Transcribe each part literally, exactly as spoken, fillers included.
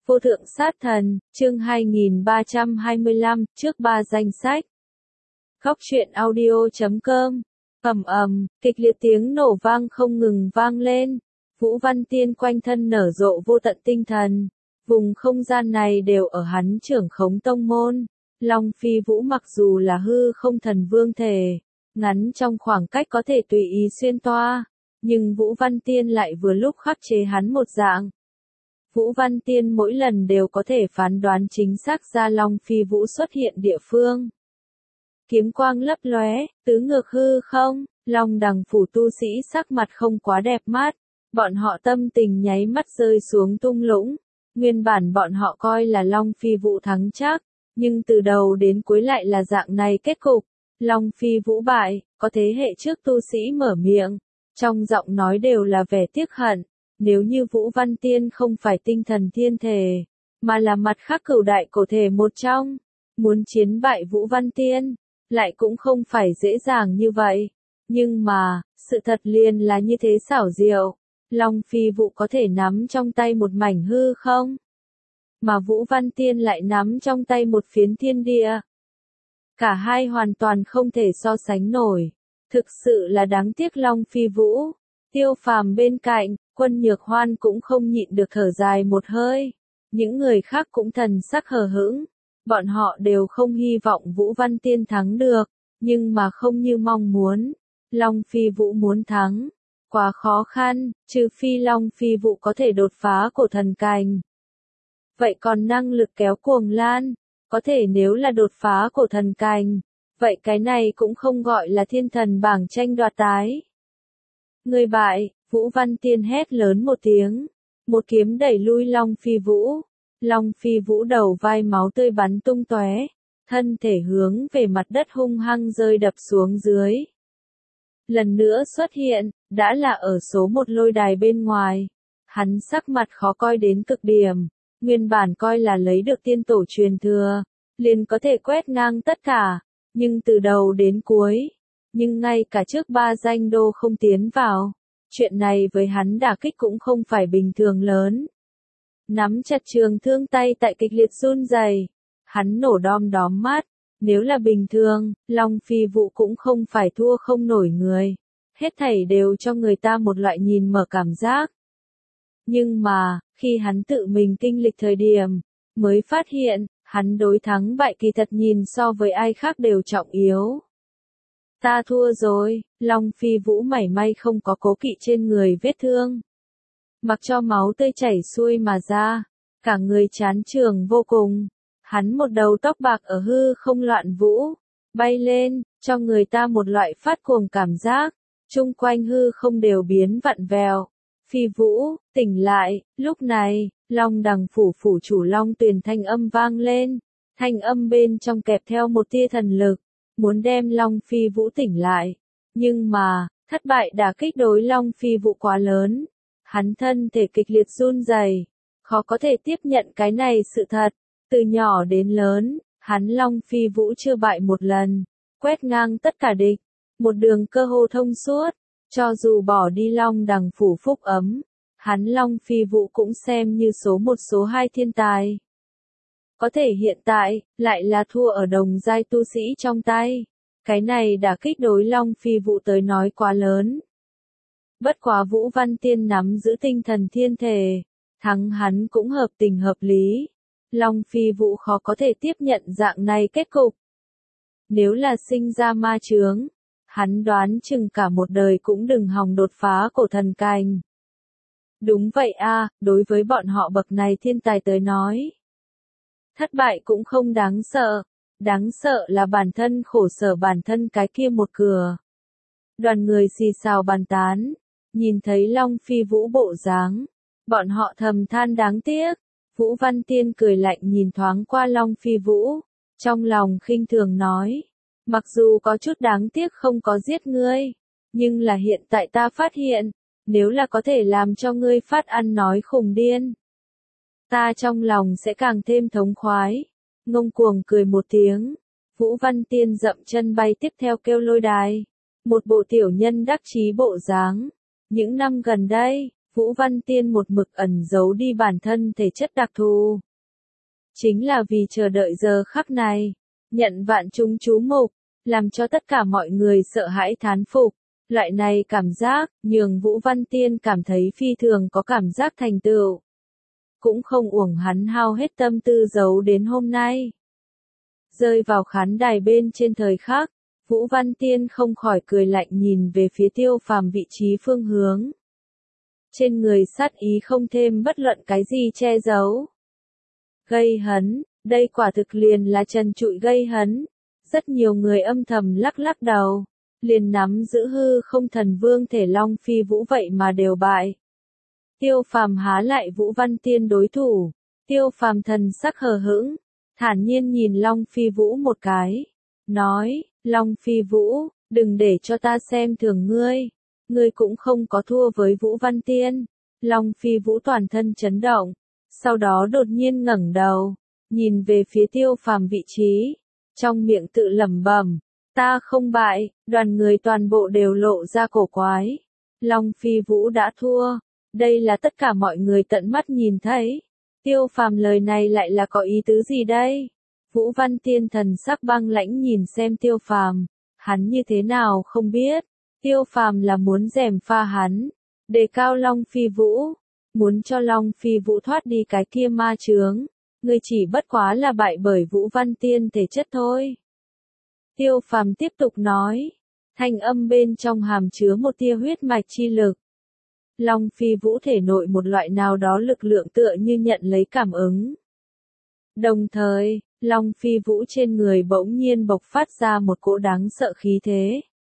Vô thượng sát thần, chương hai nghìn ba trăm hai mươi lăm, trước ba danh sách. Góc truyện audio chấm com. Ầm ầm, kịch liệt tiếng nổ vang không ngừng vang lên. Vũ Văn Tiên quanh thân nở rộ vô tận tinh thần. Vùng không gian này đều ở hắn trưởng khống tông môn. Long Phi Vũ mặc dù là hư không thần vương thể, ngắn trong khoảng cách có thể tùy ý xuyên toa, nhưng Vũ Văn Tiên lại vừa lúc khắc chế hắn một dạng. Vũ Văn Tiên mỗi lần đều có thể phán đoán chính xác ra Long Phi Vũ xuất hiện địa phương. Kiếm quang lấp lóe, tứ ngược hư không, Long Đằng phủ tu sĩ sắc mặt không quá đẹp mắt, bọn họ tâm tình nháy mắt rơi xuống tung lũng. Nguyên bản bọn họ coi là Long Phi Vũ thắng chắc, nhưng từ đầu đến cuối lại là dạng này kết cục. Long Phi Vũ bại, có thế hệ trước tu sĩ mở miệng, trong giọng nói đều là vẻ tiếc hận. Nếu như Vũ Văn Tiên không phải tinh thần thiên thể, mà là mặt khác cửu đại cổ thể một trong, muốn chiến bại Vũ Văn Tiên, lại cũng không phải dễ dàng như vậy. Nhưng mà, sự thật liền là như thế xảo diệu, Long Phi Vũ có thể nắm trong tay một mảnh hư không, mà Vũ Văn Tiên lại nắm trong tay một phiến thiên địa. Cả hai hoàn toàn không thể so sánh nổi, thực sự là đáng tiếc Long Phi Vũ. Tiêu Phàm bên cạnh, Quân Nhược Hoan cũng không nhịn được thở dài một hơi. Những người khác cũng thần sắc hờ hững. Bọn họ đều không hy vọng Vũ Văn Tiên thắng được, nhưng mà không như mong muốn. Long Phi Vũ muốn thắng, quá khó khăn, trừ phi Long Phi Vũ có thể đột phá cổ thần cành. Vậy còn năng lực kéo cuồng lan, có thể nếu là đột phá cổ thần cành, vậy cái này cũng không gọi là thiên thần bảng tranh đoạt tái. Người bại, Vũ Văn Tiên hét lớn một tiếng, một kiếm đẩy lui Long Phi Vũ. Long Phi Vũ đầu vai máu tươi bắn tung tóe, thân thể hướng về mặt đất hung hăng rơi đập xuống dưới. Lần nữa xuất hiện, đã là ở số một lôi đài bên ngoài. Hắn sắc mặt khó coi đến cực điểm, nguyên bản coi là lấy được tiên tổ truyền thừa, liền có thể quét ngang tất cả, nhưng từ đầu đến cuối, nhưng ngay cả trước ba danh đô không tiến vào. Chuyện này với hắn đả kích cũng không phải bình thường lớn. Nắm chặt trường thương tay tại kịch liệt run rẩy, hắn nổ đom đóm mắt, nếu là bình thường, Long Phi Vũ cũng không phải thua không nổi người. Hết thảy đều cho người ta một loại nhìn mở cảm giác. Nhưng mà, khi hắn tự mình kinh lịch thời điểm, mới phát hiện, hắn đối thắng bại kỳ thật nhìn so với ai khác đều trọng yếu. Ta thua rồi, Long Phi Vũ mảy may không có cố kỵ trên người vết thương. Mặc cho máu tươi chảy xuôi mà ra, cả người chán trường vô cùng. Hắn một đầu tóc bạc ở hư không loạn vũ, bay lên, cho người ta một loại phát cuồng cảm giác, chung quanh hư không đều biến vặn vẹo. Phi Vũ, tỉnh lại, lúc này, Long Đằng phủ phủ chủ Long Tuyền thanh âm vang lên, thanh âm bên trong kẹp theo một tia thần lực, muốn đem Long Phi Vũ tỉnh lại. Nhưng mà, thất bại đả kích đối Long Phi Vũ quá lớn. Hắn thân thể kịch liệt run rẩy, khó có thể tiếp nhận cái này sự thật. Từ nhỏ đến lớn, hắn Long Phi Vũ chưa bại một lần, quét ngang tất cả địch, một đường cơ hồ thông suốt. Cho dù bỏ đi Long Đằng phủ phúc ấm, hắn Long Phi Vũ cũng xem như số một số hai thiên tài. Có thể hiện tại, lại là thua ở đồng giai tu sĩ trong tay. Cái này đã kích đối Long Phi Vũ tới nói quá lớn. Bất quá Vũ Văn Tiên nắm giữ tinh thần thiên thể, thắng hắn cũng hợp tình hợp lý. Long Phi Vũ khó có thể tiếp nhận dạng này kết cục. Nếu là sinh ra ma chướng, hắn đoán chừng cả một đời cũng đừng hòng đột phá cổ thần cành. Đúng vậy a, đối với bọn họ bậc này thiên tài tới nói, thất bại cũng không đáng sợ, đáng sợ là bản thân khổ sở bản thân cái kia một cửa. Đoàn người xì xào bàn tán, nhìn thấy Long Phi Vũ bộ dáng, bọn họ thầm than đáng tiếc. Vũ Văn Tiên cười lạnh nhìn thoáng qua Long Phi Vũ, trong lòng khinh thường nói, mặc dù có chút đáng tiếc không có giết ngươi, nhưng là hiện tại ta phát hiện, nếu là có thể làm cho ngươi phát ăn nói khùng điên, ta trong lòng sẽ càng thêm thống khoái. Ngông cuồng cười một tiếng, Vũ Văn Tiên dậm chân bay tiếp theo kêu lôi đài, một bộ tiểu nhân đắc chí bộ dáng. Những năm gần đây, Vũ Văn Tiên một mực ẩn giấu đi bản thân thể chất đặc thù. Chính là vì chờ đợi giờ khắc này, nhận vạn chúng chú mục, làm cho tất cả mọi người sợ hãi thán phục. Loại này cảm giác, nhường Vũ Văn Tiên cảm thấy phi thường có cảm giác thành tựu. Cũng không uổng hắn hao hết tâm tư giấu đến hôm nay. Rơi vào khán đài bên trên thời khắc, Vũ Văn Tiên không khỏi cười lạnh nhìn về phía Tiêu Phàm vị trí phương hướng. Trên người sát ý không thêm bất luận cái gì che giấu. Gây hấn, đây quả thực liền là trần trụi gây hấn. Rất nhiều người âm thầm lắc lắc đầu, liền nắm giữ hư không thần vương thể Long Phi Vũ vậy mà đều bại. Tiêu Phàm há lại Vũ Văn Tiên đối thủ, Tiêu Phàm thần sắc hờ hững, thản nhiên nhìn Long Phi Vũ một cái, nói, Long Phi Vũ, đừng để cho ta xem thường ngươi, ngươi cũng không có thua với Vũ Văn Tiên. Long Phi Vũ toàn thân chấn động, sau đó đột nhiên ngẩng đầu, nhìn về phía Tiêu Phàm vị trí, trong miệng tự lẩm bẩm, ta không bại, đoàn người toàn bộ đều lộ ra cổ quái. Long Phi Vũ đã thua, đây là tất cả mọi người tận mắt nhìn thấy. Tiêu Phàm lời này lại là có ý tứ gì đây? Vũ Văn Tiên thần sắc băng lãnh nhìn xem Tiêu Phàm, hắn như thế nào không biết, Tiêu Phàm là muốn gièm pha hắn, đề cao Long Phi Vũ, muốn cho Long Phi Vũ thoát đi cái kia ma chướng, ngươi chỉ bất quá là bại bởi Vũ Văn Tiên thể chất thôi. Tiêu Phàm tiếp tục nói, thanh âm bên trong hàm chứa một tia huyết mạch chi lực. Long Phi Vũ thể nội một loại nào đó lực lượng tựa như nhận lấy cảm ứng. Đồng thời, Long Phi Vũ trên người bỗng nhiên bộc phát ra một cỗ đáng sợ khí thế.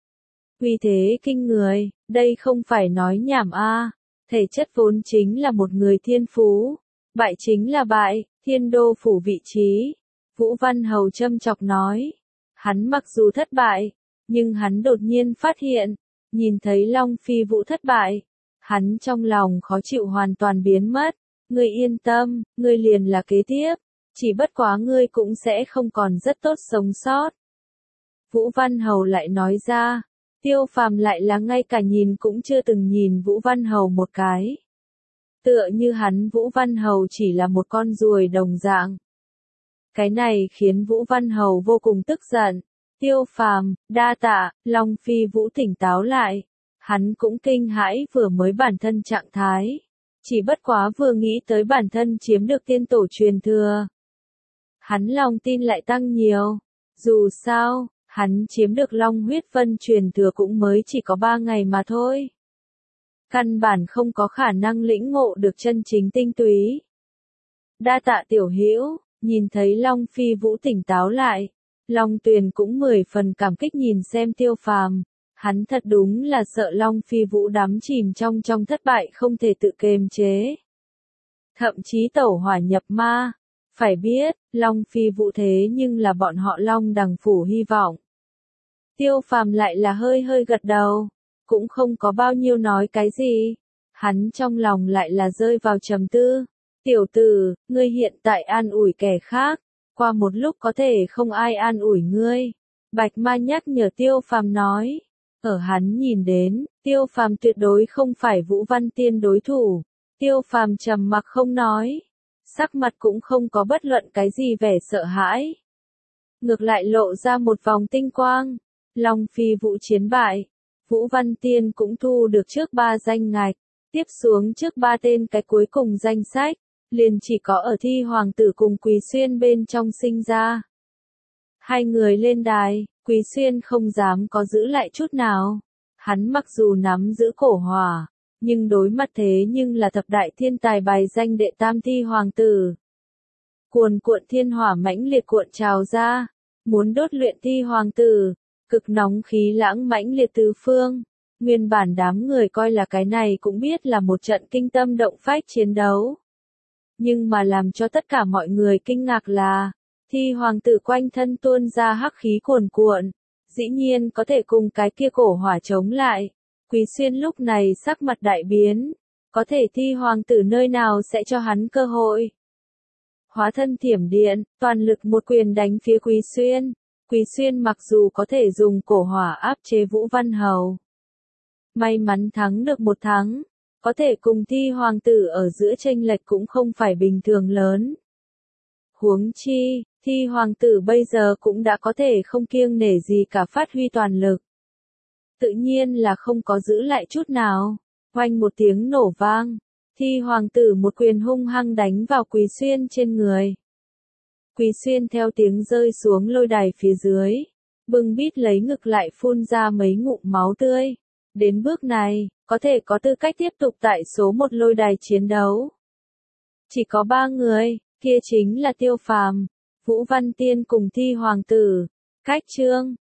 Uy thế kinh người, đây không phải nói nhảm a, thể chất vốn chính là một người thiên phú, bại chính là bại, thiên đô phủ vị trí. Vũ Văn Hầu châm chọc nói, hắn mặc dù thất bại, nhưng hắn đột nhiên phát hiện, nhìn thấy Long Phi Vũ thất bại, hắn trong lòng khó chịu hoàn toàn biến mất. Ngươi yên tâm, ngươi liền là kế tiếp, chỉ bất quá ngươi cũng sẽ không còn rất tốt sống sót. Vũ Văn Hầu lại nói ra, Tiêu Phàm lại là ngay cả nhìn cũng chưa từng nhìn Vũ Văn Hầu một cái. Tựa như hắn Vũ Văn Hầu chỉ là một con ruồi đồng dạng. Cái này khiến Vũ Văn Hầu vô cùng tức giận. Tiêu Phàm, đa tạ, Long Phi Vũ tỉnh táo lại. Hắn cũng kinh hãi vừa mới bản thân trạng thái. Chỉ bất quá vừa nghĩ tới bản thân chiếm được tiên tổ truyền thừa. Hắn lòng tin lại tăng nhiều. Dù sao, hắn chiếm được Long huyết vân truyền thừa cũng mới chỉ có ba ngày mà thôi. Căn bản không có khả năng lĩnh ngộ được chân chính tinh túy. Đa tạ tiểu hữu, nhìn thấy Long Phi Vũ tỉnh táo lại. Long Tuyền cũng mười phần cảm kích nhìn xem Tiêu Phàm. Hắn thật đúng là sợ Long Phi Vũ đắm chìm trong trong thất bại không thể tự kiềm chế. Thậm chí tẩu hỏa nhập ma. Phải biết, Long Phi Vũ thế nhưng là bọn họ Long Đằng Phủ hy vọng. Tiêu Phàm lại là hơi hơi gật đầu, cũng không có bao nhiêu nói cái gì. Hắn trong lòng lại là rơi vào trầm tư. Tiểu tử, ngươi hiện tại an ủi kẻ khác, qua một lúc có thể không ai an ủi ngươi. Bạch Ma nhắc nhở Tiêu Phàm nói. Ở hắn nhìn đến, Tiêu Phàm tuyệt đối không phải Vũ Văn Tiên đối thủ. Tiêu Phàm trầm mặc không nói, sắc mặt cũng không có bất luận cái gì vẻ sợ hãi. Ngược lại lộ ra một vòng tinh quang. Long Phi Vũ chiến bại, Vũ Văn Tiên cũng thu được trước ba danh ngạch, tiếp xuống trước ba tên cái cuối cùng danh sách, liền chỉ có ở Thi Hoàng tử cùng Quý Xuyên bên trong sinh ra. Hai người lên đài, Quý Xuyên không dám có giữ lại chút nào. Hắn mặc dù nắm giữ cổ hỏa, nhưng đối mặt thế nhưng là thập đại thiên tài bài danh đệ tam Thi Hoàng tử. Cuồn cuộn thiên hỏa mãnh liệt cuộn trào ra, muốn đốt luyện Thi Hoàng tử, cực nóng khí lãng mãnh liệt tứ phương. Nguyên bản đám người coi là cái này cũng biết là một trận kinh tâm động phách chiến đấu. Nhưng mà làm cho tất cả mọi người kinh ngạc là, Thi Hoàng tử quanh thân tuôn ra hắc khí cuồn cuộn, dĩ nhiên có thể cùng cái kia cổ hỏa chống lại. Quý Xuyên lúc này sắc mặt đại biến, có thể Thi Hoàng tử nơi nào sẽ cho hắn cơ hội. Hóa thân thiểm điện, toàn lực một quyền đánh phía Quý Xuyên. Quý Xuyên mặc dù có thể dùng cổ hỏa áp chế Vũ Văn Hầu, may mắn thắng được một thắng, có thể cùng Thi hoàng tử ở giữa chênh lệch cũng không phải bình thường lớn. Huống chi, Thi hoàng tử bây giờ cũng đã có thể không kiêng nể gì cả phát huy toàn lực. Tự nhiên là không có giữ lại chút nào. Oanh một tiếng nổ vang, Thi hoàng tử một quyền hung hăng đánh vào Quý Xuyên trên người. Quý Xuyên theo tiếng rơi xuống lôi đài phía dưới, bưng bít lấy ngực lại phun ra mấy ngụm máu tươi. Đến bước này, có thể có tư cách tiếp tục tại số một lôi đài chiến đấu. Chỉ có ba người, kia chính là Tiêu Phàm, Vũ Văn Tiên cùng Thi hoàng tử. Cách chương